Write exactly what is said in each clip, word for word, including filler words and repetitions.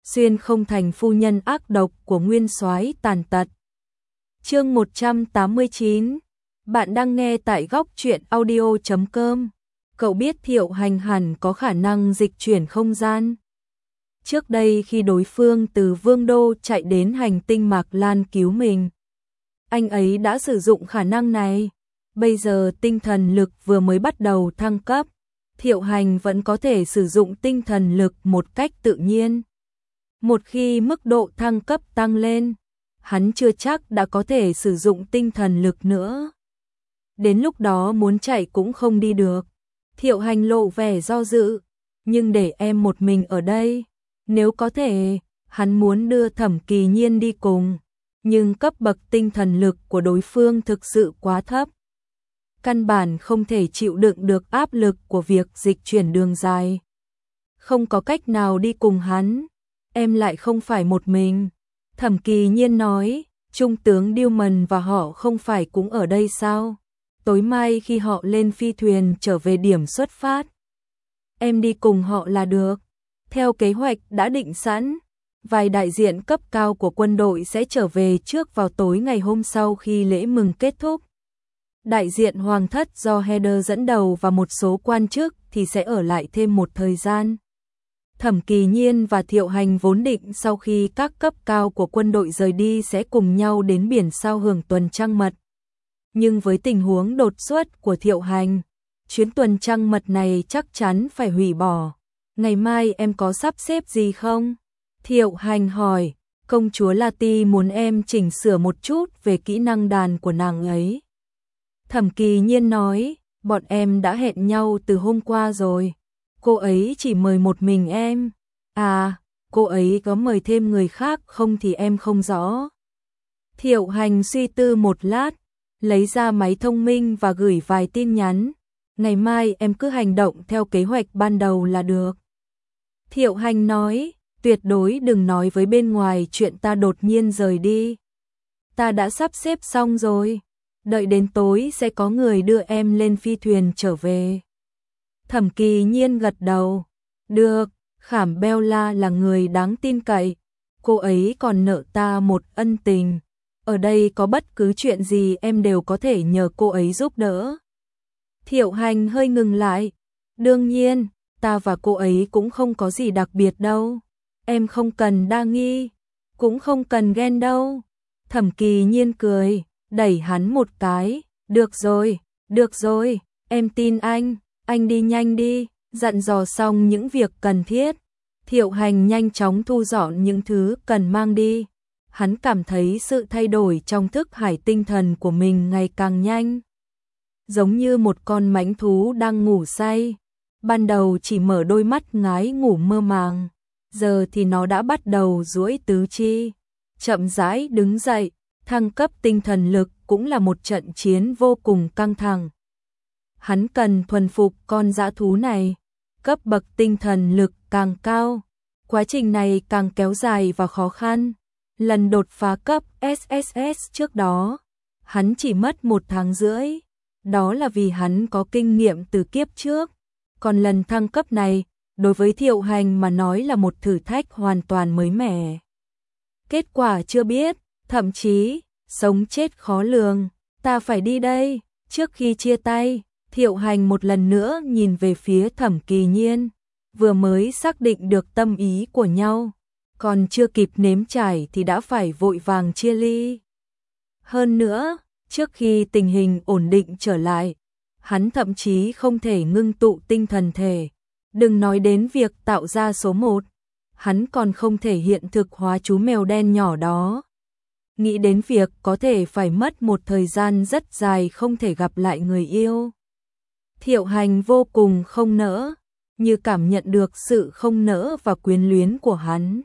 xuyên không thành phu nhân ác độc của nguyên soái tàn tật. Chương một trăm tám mươi chín. Bạn đang nghe tại góc truyện audio chấm com. Cậu biết Thiệu Hành hẳn có khả năng dịch chuyển không gian. Trước đây khi đối phương từ Vương Đô chạy đến hành tinh Mạc Lan cứu mình, anh ấy đã sử dụng khả năng này. Bây giờ tinh thần lực vừa mới bắt đầu thăng cấp, Thiệu Hành vẫn có thể sử dụng tinh thần lực một cách tự nhiên. Một khi mức độ thăng cấp tăng lên, hắn chưa chắc đã có thể sử dụng tinh thần lực nữa. Đến lúc đó muốn chạy cũng không đi được. Thiệu Hành lộ vẻ do dự, nhưng để em một mình ở đây, nếu có thể, hắn muốn đưa Thẩm Kỳ Nhiên đi cùng, nhưng cấp bậc tinh thần lực của đối phương thực sự quá thấp. Căn bản không thể chịu đựng được áp lực của việc dịch chuyển đường dài. Không có cách nào đi cùng hắn, em lại không phải một mình. Thẩm Kỳ Nhiên nói, Trung tướng Dillman và họ không phải cũng ở đây sao? Tối mai khi họ lên phi thuyền trở về điểm xuất phát, em đi cùng họ là được. Theo kế hoạch đã định sẵn, vài đại diện cấp cao của quân đội sẽ trở về trước vào tối ngày hôm sau khi lễ mừng kết thúc. Đại diện Hoàng thất do Heather dẫn đầu và một số quan chức thì sẽ ở lại thêm một thời gian. Thẩm Kỳ Nhiên và Thiệu Hành vốn định sau khi các cấp cao của quân đội rời đi sẽ cùng nhau đến biển sao hưởng tuần trăng mật. Nhưng với tình huống đột xuất của Thiệu Hành, chuyến tuần trăng mật này chắc chắn phải hủy bỏ. Ngày mai em có sắp xếp gì không? Thiệu Hành hỏi, công chúa Lati muốn em chỉnh sửa một chút về kỹ năng đàn của nàng ấy. Thẩm Kỳ Nhiên nói, bọn em đã hẹn nhau từ hôm qua rồi. Cô ấy chỉ mời một mình em. À, cô ấy có mời thêm người khác không thì em không rõ. Thiệu Hành suy tư một lát, lấy ra máy thông minh và gửi vài tin nhắn. Ngày mai em cứ hành động theo kế hoạch ban đầu là được. Thiệu Hành nói, tuyệt đối đừng nói với bên ngoài chuyện ta đột nhiên rời đi. Ta đã sắp xếp xong rồi. Đợi đến tối sẽ có người đưa em lên phi thuyền trở về. Thẩm Kỳ Nhiên gật đầu. Được, Khảm Bella là người đáng tin cậy. Cô ấy còn nợ ta một ân tình. Ở đây có bất cứ chuyện gì em đều có thể nhờ cô ấy giúp đỡ. Thiệu Hành hơi ngừng lại. Đương nhiên, ta và cô ấy cũng không có gì đặc biệt đâu. Em không cần đa nghi, cũng không cần ghen đâu. Thẩm Kỳ Nhiên cười, đẩy hắn một cái. Được rồi, được rồi, em tin anh, anh đi nhanh đi. Dặn dò xong những việc cần thiết, Thiệu Hành nhanh chóng thu dọn những thứ cần mang đi. Hắn cảm thấy sự thay đổi trong thức hải tinh thần của mình ngày càng nhanh. Giống như một con mãnh thú đang ngủ say. Ban đầu chỉ mở đôi mắt ngái ngủ mơ màng, giờ thì nó đã bắt đầu duỗi tứ chi, chậm rãi đứng dậy. Thăng cấp tinh thần lực cũng là một trận chiến vô cùng căng thẳng. Hắn cần thuần phục con dã thú này. Cấp bậc tinh thần lực càng cao, quá trình này càng kéo dài và khó khăn. Lần đột phá cấp ét ét ét trước đó, hắn chỉ mất một tháng rưỡi. Đó là vì hắn có kinh nghiệm từ kiếp trước. Còn lần thăng cấp này, đối với Thiệu Hành mà nói là một thử thách hoàn toàn mới mẻ. Kết quả chưa biết, thậm chí, sống chết khó lường. Ta phải đi đây. Trước khi chia tay, Thiệu Hành một lần nữa nhìn về phía Thẩm Kỳ Nhiên. Vừa mới xác định được tâm ý của nhau, còn chưa kịp nếm trải thì đã phải vội vàng chia ly. Hơn nữa, trước khi tình hình ổn định trở lại, hắn thậm chí không thể ngưng tụ tinh thần thể. Đừng nói đến việc tạo ra số một, hắn còn không thể hiện thực hóa chú mèo đen nhỏ đó. Nghĩ đến việc có thể phải mất một thời gian rất dài không thể gặp lại người yêu. Thiệu Hành vô cùng không nỡ, như cảm nhận được sự không nỡ và quyến luyến của hắn.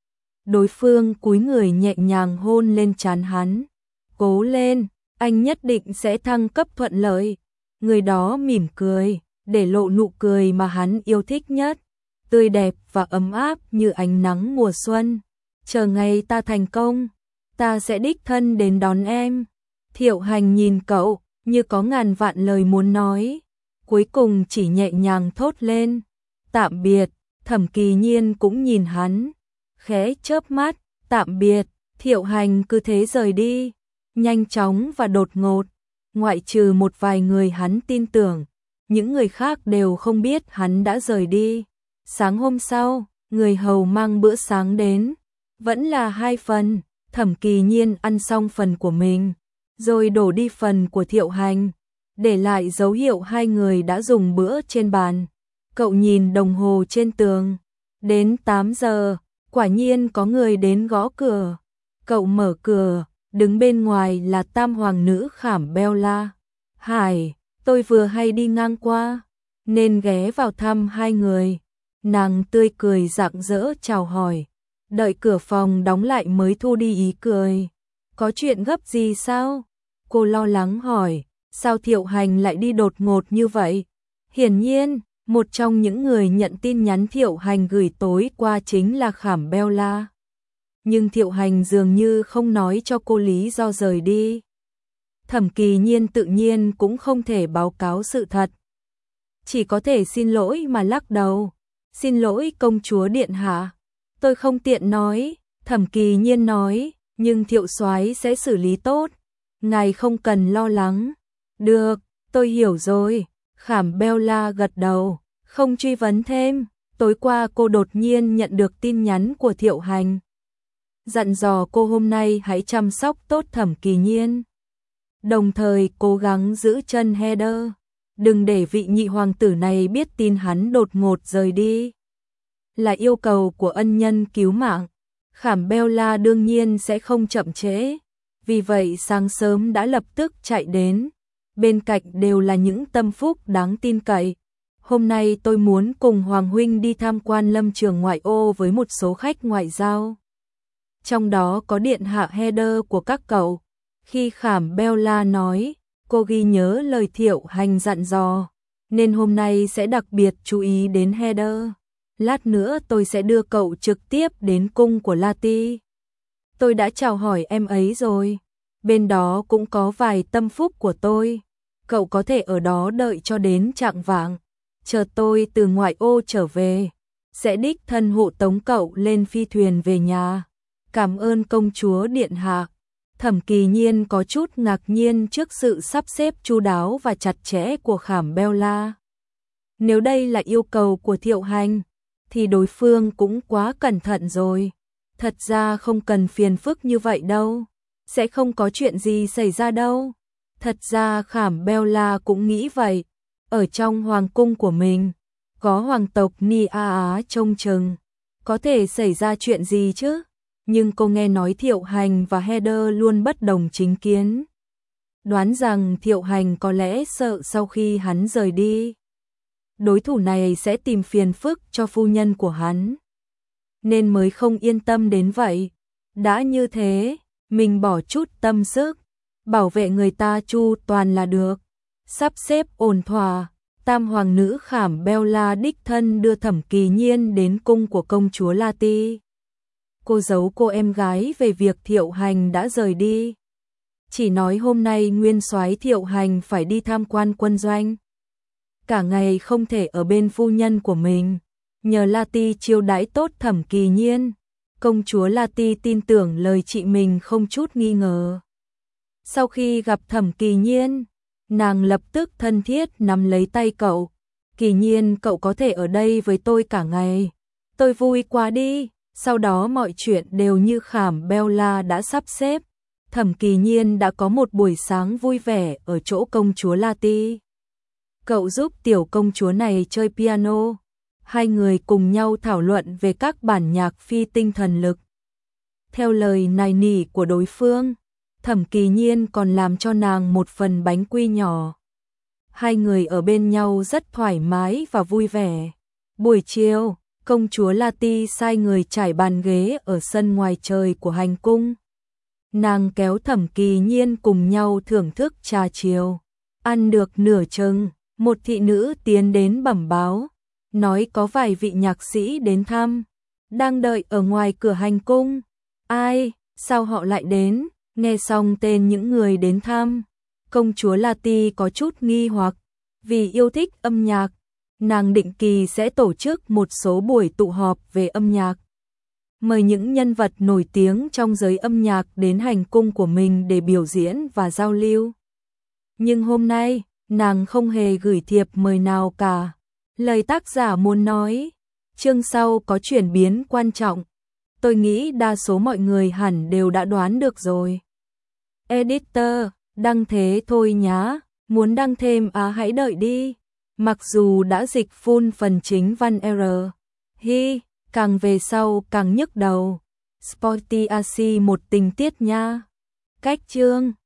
Đối phương cúi người nhẹ nhàng hôn lên trán hắn. Cố lên, anh nhất định sẽ thăng cấp thuận lợi. Người đó mỉm cười, để lộ nụ cười mà hắn yêu thích nhất, tươi đẹp và ấm áp như ánh nắng mùa xuân. Chờ ngày ta thành công, ta sẽ đích thân đến đón em. Thiệu Hành nhìn cậu, như có ngàn vạn lời muốn nói, cuối cùng chỉ nhẹ nhàng thốt lên, tạm biệt. Thẩm Kỳ Nhiên cũng nhìn hắn, khẽ chớp mắt, tạm biệt, Thiệu Hành cứ thế rời đi, nhanh chóng và đột ngột, ngoại trừ một vài người hắn tin tưởng, những người khác đều không biết hắn đã rời đi. Sáng hôm sau, người hầu mang bữa sáng đến, vẫn là hai phần, Thẩm Kỳ Nhiên ăn xong phần của mình, rồi đổ đi phần của Thiệu Hành, để lại dấu hiệu hai người đã dùng bữa trên bàn. Cậu nhìn đồng hồ trên tường, đến tám giờ, quả nhiên có người đến gõ cửa. Cậu mở cửa, đứng bên ngoài là tam hoàng nữ Khảm Bella. Hải, tôi vừa hay đi ngang qua, nên ghé vào thăm hai người. Nàng tươi cười rạng rỡ chào hỏi, đợi cửa phòng đóng lại mới thu đi ý cười. Có chuyện gấp gì sao? Cô lo lắng hỏi, sao Thiệu Hành lại đi đột ngột như vậy? Hiển nhiên, một trong những người nhận tin nhắn Thiệu Hành gửi tối qua chính là Khảm Bella. Nhưng Thiệu Hành dường như không nói cho cô lý do rời đi. Thẩm Kỳ Nhiên tự nhiên cũng không thể báo cáo sự thật, chỉ có thể xin lỗi mà lắc đầu. Xin lỗi công chúa điện hạ, tôi không tiện nói. Thẩm Kỳ Nhiên nói, nhưng Thiệu soái sẽ xử lý tốt, ngài không cần lo lắng. Được, tôi hiểu rồi. Khảm Bella gật đầu, không truy vấn thêm. Tối qua cô đột nhiên nhận được tin nhắn của Thiệu Hành, dặn dò cô hôm nay hãy chăm sóc tốt Thẩm Kỳ Nhiên, đồng thời cố gắng giữ chân Heather, đừng để vị nhị hoàng tử này biết tin hắn đột ngột rời đi. Là yêu cầu của ân nhân cứu mạng, Khảm Bella đương nhiên sẽ không chậm trễ, vì vậy sáng sớm đã lập tức chạy đến. Bên cạnh đều là những tâm phúc đáng tin cậy. Hôm nay tôi muốn cùng Hoàng huynh đi tham quan lâm trường ngoại ô với một số khách ngoại giao, trong đó có điện hạ Heather của các cậu. Khi Khảm Bella nói, cô ghi nhớ lời Thiệu Hành dặn dò, nên hôm nay sẽ đặc biệt chú ý đến Heather. Lát nữa tôi sẽ đưa cậu trực tiếp đến cung của Lati. Tôi đã chào hỏi em ấy rồi, bên đó cũng có vài tâm phúc của tôi. Cậu có thể ở đó đợi cho đến chạng vạng, chờ tôi từ ngoại ô trở về, sẽ đích thân hộ tống cậu lên phi thuyền về nhà. Cảm ơn công chúa điện hạ. Thẩm Kỳ Nhiên có chút ngạc nhiên trước sự sắp xếp chu đáo và chặt chẽ của Khảm Bella. Nếu đây là yêu cầu của Thiệu Hành, thì đối phương cũng quá cẩn thận rồi. Thật ra không cần phiền phức như vậy đâu, sẽ không có chuyện gì xảy ra đâu. Thật ra Khảm Bella cũng nghĩ vậy, ở trong hoàng cung của mình, có hoàng tộc Ni A Á trông chừng, có thể xảy ra chuyện gì chứ. Nhưng cô nghe nói Thiệu Hành và Heather luôn bất đồng chính kiến, đoán rằng Thiệu Hành có lẽ sợ sau khi hắn rời đi, đối thủ này sẽ tìm phiền phức cho phu nhân của hắn, nên mới không yên tâm đến vậy. Đã như thế, mình bỏ chút tâm sức, bảo vệ người ta chu toàn là được. Sắp xếp ổn thỏa, tam hoàng nữ Khảm Bella đích thân đưa Thẩm Kỳ Nhiên đến cung của công chúa Lati. Cô giấu cô em gái về việc Thiệu Hành đã rời đi, chỉ nói hôm nay nguyên soái Thiệu Hành phải đi tham quan quân doanh, cả ngày không thể ở bên phu nhân của mình. Nhờ Lati chiêu đãi tốt Thẩm Kỳ Nhiên, công chúa Lati tin tưởng lời chị mình không chút nghi ngờ. Sau khi gặp Thẩm Kỳ Nhiên, nàng lập tức thân thiết nắm lấy tay cậu. Kỳ Nhiên, cậu có thể ở đây với tôi cả ngày, tôi vui quá đi. Sau đó mọi chuyện đều như Khảm Bella đã sắp xếp. Thẩm Kỳ Nhiên đã có một buổi sáng vui vẻ ở chỗ công chúa Lati. Cậu giúp tiểu công chúa này chơi piano. Hai người cùng nhau thảo luận về các bản nhạc phi tinh thần lực. Theo lời nài nỉ của đối phương, Thẩm Kỳ Nhiên còn làm cho nàng một phần bánh quy nhỏ. Hai người ở bên nhau rất thoải mái và vui vẻ. Buổi chiều, công chúa Lati sai người trải bàn ghế ở sân ngoài trời của hành cung. Nàng kéo Thẩm Kỳ Nhiên cùng nhau thưởng thức trà chiều. Ăn được nửa chừng, một thị nữ tiến đến bẩm báo, nói có vài vị nhạc sĩ đến thăm, đang đợi ở ngoài cửa hành cung. Ai, sao họ lại đến? Nghe xong tên những người đến thăm, công chúa Lati có chút nghi hoặc, vì yêu thích âm nhạc, nàng định kỳ sẽ tổ chức một số buổi tụ họp về âm nhạc. mời những nhân vật nổi tiếng trong giới âm nhạc đến hành cung của mình để biểu diễn và giao lưu. Nhưng hôm nay, nàng không hề gửi thiệp mời nào cả. Lời tác giả muốn nói, chương sau có chuyển biến quan trọng. Tôi nghĩ đa số mọi người hẳn đều đã đoán được rồi. Editor, đăng thế thôi nhá, muốn đăng thêm á hãy đợi đi. Mặc dù đã dịch full phần chính văn R. Hi, càng về sau càng nhức đầu. Sporty a xê một tình tiết nha. Cách chương